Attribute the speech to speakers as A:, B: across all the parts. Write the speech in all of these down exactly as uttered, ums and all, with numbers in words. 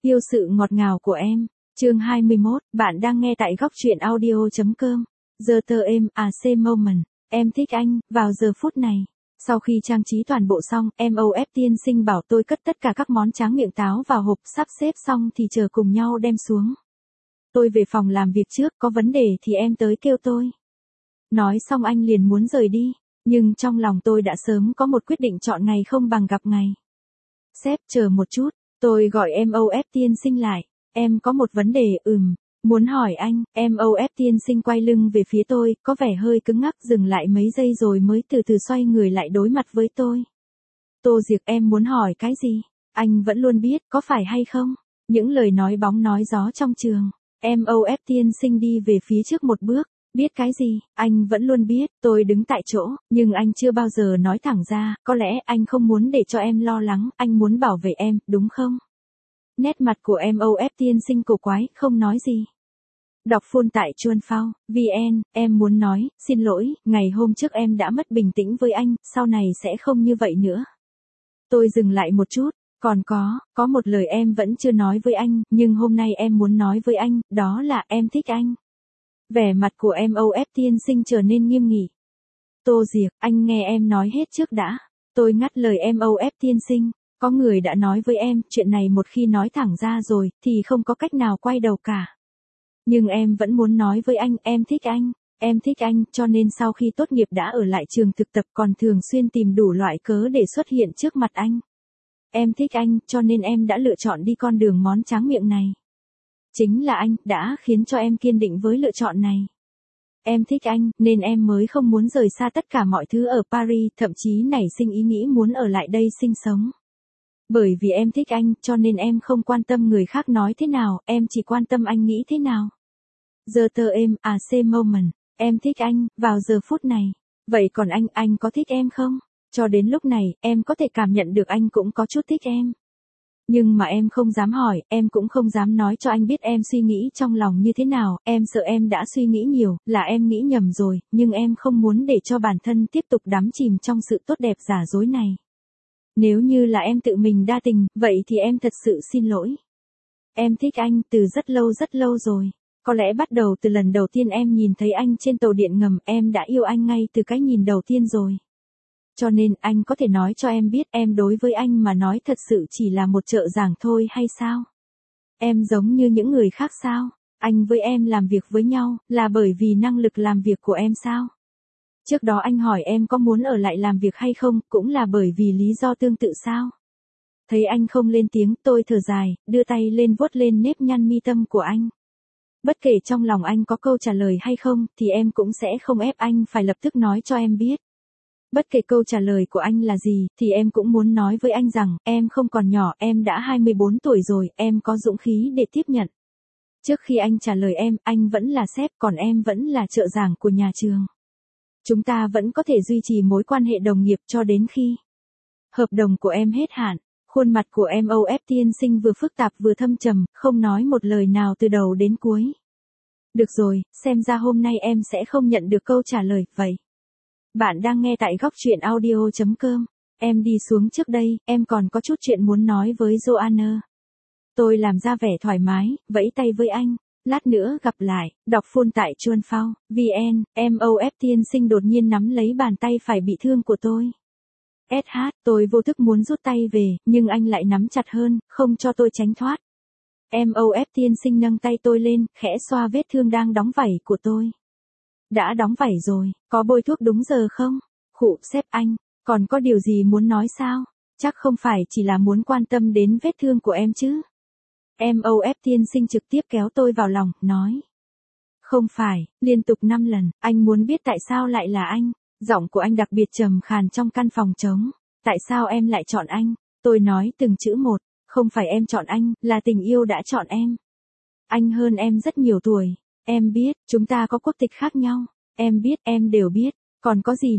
A: Yêu sự ngọt ngào của em. Chương hai mươi mốt, bạn đang nghe tại góc truyện audio chấm com. Giờ tờ em, à C moment. Em thích anh, vào giờ phút này. Sau khi trang trí toàn bộ xong, em o ép tiên sinh bảo tôi cất tất cả các món tráng miệng táo vào hộp, sắp xếp xong thì chờ cùng nhau đem xuống. Tôi về phòng làm việc trước, có vấn đề thì em tới kêu tôi. Nói xong anh liền muốn rời đi, nhưng trong lòng tôi đã sớm có một quyết định, chọn ngày không bằng gặp ngày. Sếp, chờ một chút, tôi gọi em o ép tiên sinh lại. Em có một vấn đề, ừm, muốn hỏi anh. Em o ép tiên sinh quay lưng về phía tôi, có vẻ hơi cứng ngắc, dừng lại mấy giây rồi mới từ từ xoay người lại đối mặt với tôi. Tô Diệc, em muốn hỏi cái gì? Anh vẫn luôn biết, có phải hay không? Những lời nói bóng nói gió trong trường. Em o ép tiên sinh đi về phía trước một bước. Biết cái gì? Anh vẫn luôn biết. Tôi đứng tại chỗ, nhưng anh chưa bao giờ nói thẳng ra. Có lẽ anh không muốn để cho em lo lắng, anh muốn bảo vệ em, đúng không? Nét mặt của em o ép tiên sinh cổ quái, không nói gì. Đọc full tại chuan phao chấm vn, em muốn nói, xin lỗi, ngày hôm trước em đã mất bình tĩnh với anh, sau này sẽ không như vậy nữa. Tôi dừng lại một chút, còn có, có một lời em vẫn chưa nói với anh, nhưng hôm nay em muốn nói với anh, đó là em thích anh. Vẻ mặt của em o ép tiên sinh trở nên nghiêm nghị. Tô Diệc, anh nghe em nói hết trước đã. Tôi ngắt lời em o ép tiên sinh. Có người đã nói với em, chuyện này một khi nói thẳng ra rồi, thì không có cách nào quay đầu cả. Nhưng em vẫn muốn nói với anh, em thích anh. Em thích anh, cho nên sau khi tốt nghiệp đã ở lại trường thực tập, còn thường xuyên tìm đủ loại cớ để xuất hiện trước mặt anh. Em thích anh, cho nên em đã lựa chọn đi con đường món tráng miệng này. Chính là anh, đã khiến cho em kiên định với lựa chọn này. Em thích anh, nên em mới không muốn rời xa tất cả mọi thứ ở Paris, thậm chí nảy sinh ý nghĩ muốn ở lại đây sinh sống. Bởi vì em thích anh, cho nên em không quan tâm người khác nói thế nào, em chỉ quan tâm anh nghĩ thế nào. Giờ tờ em, à C moment. Em thích anh, vào giờ phút này. Vậy còn anh, anh có thích em không? Cho đến lúc này, em có thể cảm nhận được anh cũng có chút thích em. Nhưng mà em không dám hỏi, em cũng không dám nói cho anh biết em suy nghĩ trong lòng như thế nào, em sợ em đã suy nghĩ nhiều, là em nghĩ nhầm rồi, nhưng em không muốn để cho bản thân tiếp tục đắm chìm trong sự tốt đẹp giả dối này. Nếu như là em tự mình đa tình, vậy thì em thật sự xin lỗi. Em thích anh từ rất lâu rất lâu rồi. Có lẽ bắt đầu từ lần đầu tiên em nhìn thấy anh trên tàu điện ngầm, em đã yêu anh ngay từ cái nhìn đầu tiên rồi. Cho nên anh có thể nói cho em biết em đối với anh mà nói thật sự chỉ là một trợ giảng thôi hay sao? Em giống như những người khác sao? Anh với em làm việc với nhau là bởi vì năng lực làm việc của em sao? Trước đó anh hỏi em có muốn ở lại làm việc hay không, cũng là bởi vì lý do tương tự sao? Thấy anh không lên tiếng, tôi thở dài, đưa tay lên vuốt lên nếp nhăn mi tâm của anh. Bất kể trong lòng anh có câu trả lời hay không, thì em cũng sẽ không ép anh phải lập tức nói cho em biết. Bất kể câu trả lời của anh là gì, thì em cũng muốn nói với anh rằng, em không còn nhỏ, em đã hai mươi bốn tuổi rồi, em có dũng khí để tiếp nhận. Trước khi anh trả lời em, anh vẫn là sếp, còn em vẫn là trợ giảng của nhà trường. Chúng ta vẫn có thể duy trì mối quan hệ đồng nghiệp cho đến khi hợp đồng của em hết hạn. Khuôn mặt của em o ép tiên sinh vừa phức tạp vừa thâm trầm, không nói một lời nào từ đầu đến cuối. Được rồi, xem ra hôm nay em sẽ không nhận được câu trả lời, vậy. Bạn đang nghe tại góc truyện audio chấm com. Em đi xuống trước đây, em còn có chút chuyện muốn nói với Joanna. Tôi làm ra vẻ thoải mái, vẫy tay với anh. Lát nữa gặp lại, đọc full tại chuan phao chấm vn, em o ép tiên sinh đột nhiên nắm lấy bàn tay phải bị thương của tôi. ét hát, tôi vô thức muốn rút tay về, nhưng anh lại nắm chặt hơn, không cho tôi tránh thoát. em o ép tiên sinh nâng tay tôi lên, khẽ xoa vết thương đang đóng vảy của tôi. Đã đóng vảy rồi, có bôi thuốc đúng giờ không? Khụ, sếp anh, còn có điều gì muốn nói sao? Chắc không phải chỉ là muốn quan tâm đến vết thương của em chứ? em o ép tiên sinh trực tiếp kéo tôi vào lòng, nói. Không phải, liên tục năm lần, anh muốn biết tại sao lại là anh. Giọng của anh đặc biệt trầm khàn trong căn phòng trống. Tại sao em lại chọn anh? Tôi nói từng chữ một, không phải em chọn anh, là tình yêu đã chọn em. Anh hơn em rất nhiều tuổi. Em biết, chúng ta có quốc tịch khác nhau. Em biết, em đều biết. Còn có gì nữa?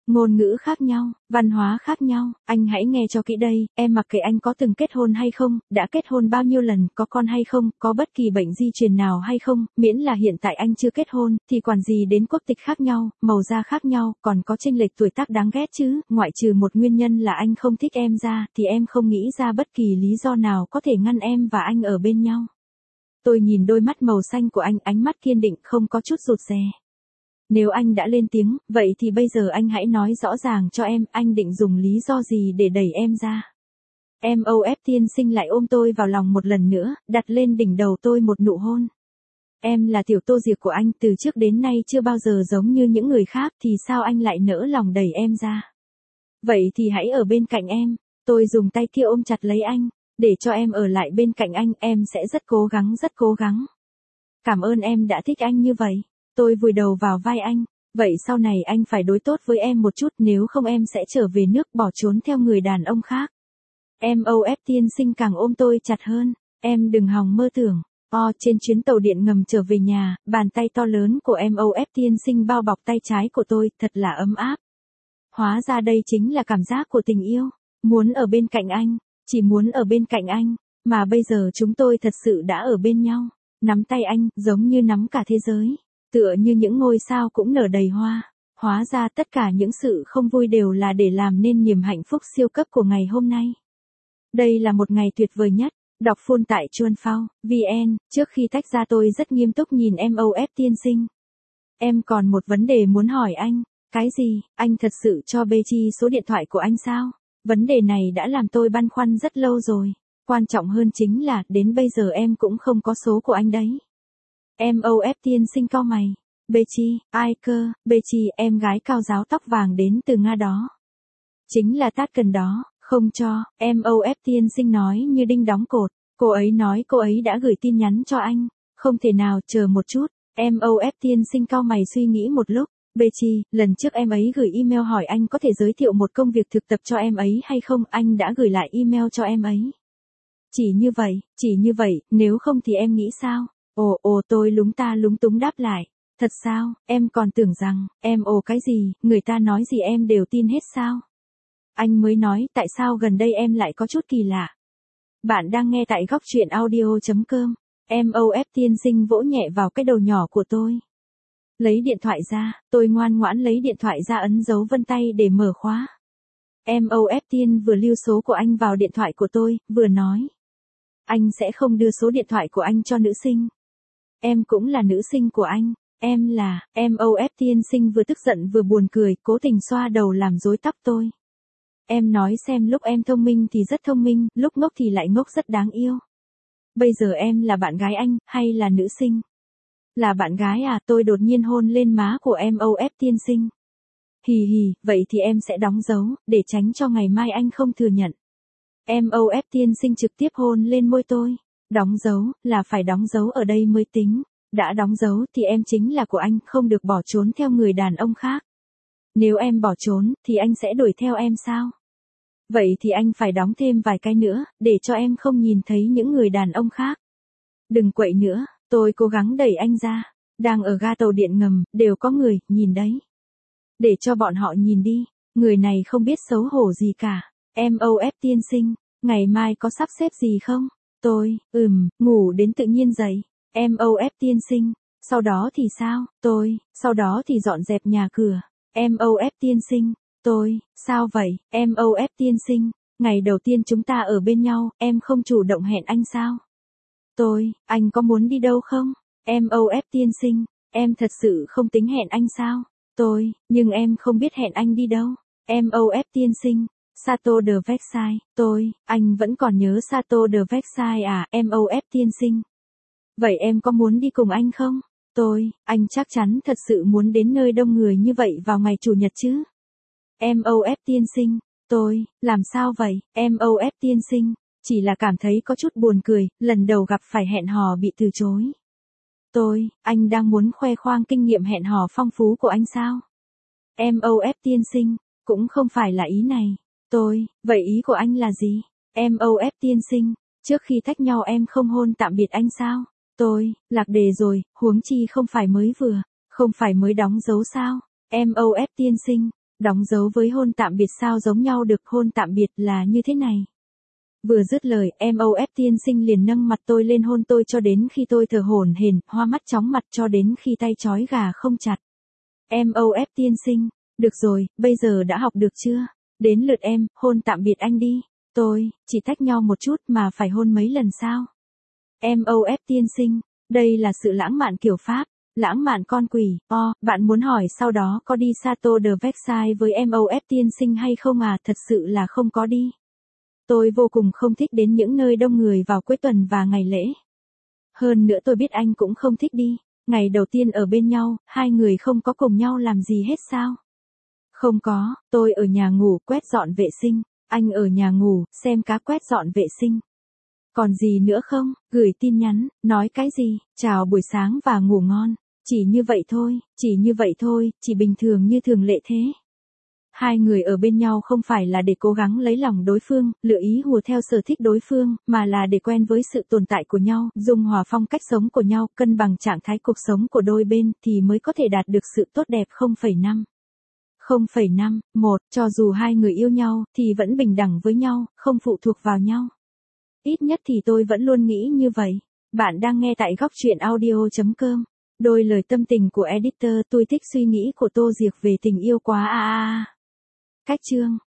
A: ngôn ngữ khác nhau, văn hóa khác nhau, anh hãy nghe cho kỹ đây, em mặc kệ anh có từng kết hôn hay không, đã kết hôn bao nhiêu lần, có con hay không, có bất kỳ bệnh di truyền nào hay không, miễn là hiện tại anh chưa kết hôn, thì quản gì đến quốc tịch khác nhau, màu da khác nhau, còn có chênh lệch tuổi tác đáng ghét chứ, ngoại trừ một nguyên nhân là anh không thích em ra, thì em không nghĩ ra bất kỳ lý do nào có thể ngăn em và anh ở bên nhau. Tôi nhìn đôi mắt màu xanh của anh, ánh mắt kiên định, không có chút rụt rè. Nếu anh đã lên tiếng, vậy thì bây giờ anh hãy nói rõ ràng cho em, anh định dùng lý do gì để đẩy em ra. em ô ép tiên sinh lại ôm tôi vào lòng một lần nữa, đặt lên đỉnh đầu tôi một nụ hôn. Em là tiểu Tô Diệc của anh, từ trước đến nay chưa bao giờ giống như những người khác, thì sao anh lại nỡ lòng đẩy em ra. Vậy thì hãy ở bên cạnh em. Tôi dùng tay kia ôm chặt lấy anh, để cho em ở lại bên cạnh anh, em sẽ rất cố gắng rất cố gắng. Cảm ơn em đã thích anh như vậy. Tôi vùi đầu vào vai anh, vậy sau này anh phải đối tốt với em một chút, nếu không em sẽ trở về nước bỏ trốn theo người đàn ông khác. em ô ép tiên sinh càng ôm tôi chặt hơn, em đừng hòng mơ tưởng. O, trên chuyến tàu điện ngầm trở về nhà, bàn tay to lớn của em ô ép tiên sinh bao bọc tay trái của tôi, thật là ấm áp. Hóa ra đây chính là cảm giác của tình yêu, muốn ở bên cạnh anh, chỉ muốn ở bên cạnh anh, mà bây giờ chúng tôi thật sự đã ở bên nhau, nắm tay anh, giống như nắm cả thế giới. Tựa như những ngôi sao cũng nở đầy hoa, hóa ra tất cả những sự không vui đều là để làm nên niềm hạnh phúc siêu cấp của ngày hôm nay. Đây là một ngày tuyệt vời nhất. Đọc full tại chuan phao chấm vn, trước khi tách ra tôi rất nghiêm túc nhìn em ô ép tiên sinh. Em còn một vấn đề muốn hỏi anh. Cái gì, anh thật sự cho bê chi số điện thoại của anh sao? Vấn đề này đã làm tôi băn khoăn rất lâu rồi. Quan trọng hơn chính là, đến bây giờ em cũng không có số của anh đấy. em ô ép tiên sinh cau mày. Bê chi, ai cơ, Bê chi, em gái cao giáo tóc vàng đến từ Nga đó. Chính là Tát Cần đó, không cho, em ô ép tiên sinh nói như đinh đóng cột. Cô ấy nói cô ấy đã gửi tin nhắn cho anh. Không thể nào, chờ một chút. em ô ép tiên sinh cau mày suy nghĩ một lúc. Bê chi, lần trước em ấy gửi email hỏi anh có thể giới thiệu một công việc thực tập cho em ấy hay không, anh đã gửi lại email cho em ấy. Chỉ như vậy, chỉ như vậy, nếu không thì em nghĩ sao? Ồ ồ tôi lúng ta lúng túng đáp lại. Thật sao, em còn tưởng rằng, em ồ cái gì, người ta nói gì em đều tin hết sao? Anh mới nói, tại sao gần đây em lại có chút kỳ lạ? Bạn đang nghe tại góc truyện audio chấm com. em ô ép tiên sinh vỗ nhẹ vào cái đầu nhỏ của tôi. Lấy điện thoại ra, tôi ngoan ngoãn lấy điện thoại ra ấn dấu vân tay để mở khóa. em ô ép tiên vừa lưu số của anh vào điện thoại của tôi, vừa nói. Anh sẽ không đưa số điện thoại của anh cho nữ sinh. Em cũng là nữ sinh của anh. Em là, em ô ép tiên sinh vừa tức giận vừa buồn cười, cố tình xoa đầu làm rối tóc tôi. Em nói xem, lúc em thông minh thì rất thông minh, lúc ngốc thì lại ngốc rất đáng yêu. Bây giờ em là bạn gái anh, hay là nữ sinh? Là bạn gái à, tôi đột nhiên hôn lên má của em ô ép tiên sinh. Hì hì, vậy thì em sẽ đóng dấu, để tránh cho ngày mai anh không thừa nhận. em ô ép tiên sinh trực tiếp hôn lên môi tôi. Đóng dấu, là phải đóng dấu ở đây mới tính. Đã đóng dấu thì em chính là của anh, không được bỏ trốn theo người đàn ông khác. Nếu em bỏ trốn, thì anh sẽ đuổi theo em sao? Vậy thì anh phải đóng thêm vài cái nữa, để cho em không nhìn thấy những người đàn ông khác. Đừng quậy nữa, tôi cố gắng đẩy anh ra. Đang ở ga tàu điện ngầm, đều có người, nhìn đấy. Để cho bọn họ nhìn đi, người này không biết xấu hổ gì cả. em ô ép tiên sinh, ngày mai có sắp xếp gì không? Tôi, ừm, ngủ đến tự nhiên dậy. em ô ép tiên sinh, sau đó thì sao? Tôi, sau đó thì dọn dẹp nhà cửa. em ô ép tiên sinh, tôi, sao vậy? em ô ép tiên sinh, ngày đầu tiên chúng ta ở bên nhau, em không chủ động hẹn anh sao? Tôi, anh có muốn đi đâu không? em ô ép tiên sinh, em thật sự không tính hẹn anh sao? Tôi, nhưng em không biết hẹn anh đi đâu. em ô ép tiên sinh, Sato de Versailles, tôi, anh vẫn còn nhớ Sato de Versailles à? em ô ép tiên sinh. Vậy em có muốn đi cùng anh không? Tôi, anh chắc chắn thật sự muốn đến nơi đông người như vậy vào ngày chủ nhật chứ? em ô ép tiên sinh, tôi, làm sao vậy? em ô ép tiên sinh, chỉ là cảm thấy có chút buồn cười, lần đầu gặp phải hẹn hò bị từ chối. Tôi, anh đang muốn khoe khoang kinh nghiệm hẹn hò phong phú của anh sao? em ô ép tiên sinh, cũng không phải là ý này. Tôi, vậy ý của anh là gì? em ô ép tiên sinh, trước khi tách nhau em không hôn tạm biệt anh sao? Tôi, lạc đề rồi, huống chi không phải mới vừa, không phải mới đóng dấu sao? em ô ép tiên sinh, Đóng dấu với hôn tạm biệt sao giống nhau được, hôn tạm biệt là như thế này. Vừa dứt lời, em ô ép tiên sinh liền nâng mặt tôi lên hôn tôi cho đến khi tôi thở hổn hển, hoa mắt chóng mặt cho đến khi tay trói gà không chặt. em ô ép tiên sinh, được rồi, bây giờ đã học được chưa? Đến lượt em, hôn tạm biệt anh đi. Tôi, chỉ tách nhau một chút mà phải hôn mấy lần sao? em ô ép tiên sinh, đây là sự lãng mạn kiểu Pháp. Lãng mạn con quỷ, o, bạn muốn hỏi sau đó có đi Château de Versailles với em ô ép tiên sinh hay không à? Thật sự là không có đi. Tôi vô cùng không thích đến những nơi đông người vào cuối tuần và ngày lễ. Hơn nữa tôi biết anh cũng không thích đi. Ngày đầu tiên ở bên nhau, hai người không có cùng nhau làm gì hết sao? Không có, tôi ở nhà ngủ quét dọn vệ sinh, anh ở nhà ngủ, xem cá quét dọn vệ sinh. Còn gì nữa không? Gửi tin nhắn, nói cái gì? Chào buổi sáng và ngủ ngon. Chỉ như vậy thôi, chỉ như vậy thôi, chỉ bình thường như thường lệ thế. Hai người ở bên nhau không phải là để cố gắng lấy lòng đối phương, lựa ý hùa theo sở thích đối phương, mà là để quen với sự tồn tại của nhau, dung hòa phong cách sống của nhau, cân bằng trạng thái cuộc sống của đôi bên thì mới có thể đạt được sự tốt đẹp. không phẩy năm không phẩy năm, một, cho dù hai người yêu nhau thì vẫn bình đẳng với nhau, không phụ thuộc vào nhau. Ít nhất thì tôi vẫn luôn nghĩ như vậy. Bạn đang nghe tại góc truyện audio chấm com. Đôi lời tâm tình của editor, tôi thích suy nghĩ của Tô Diệc về tình yêu quá a a a. Cách chương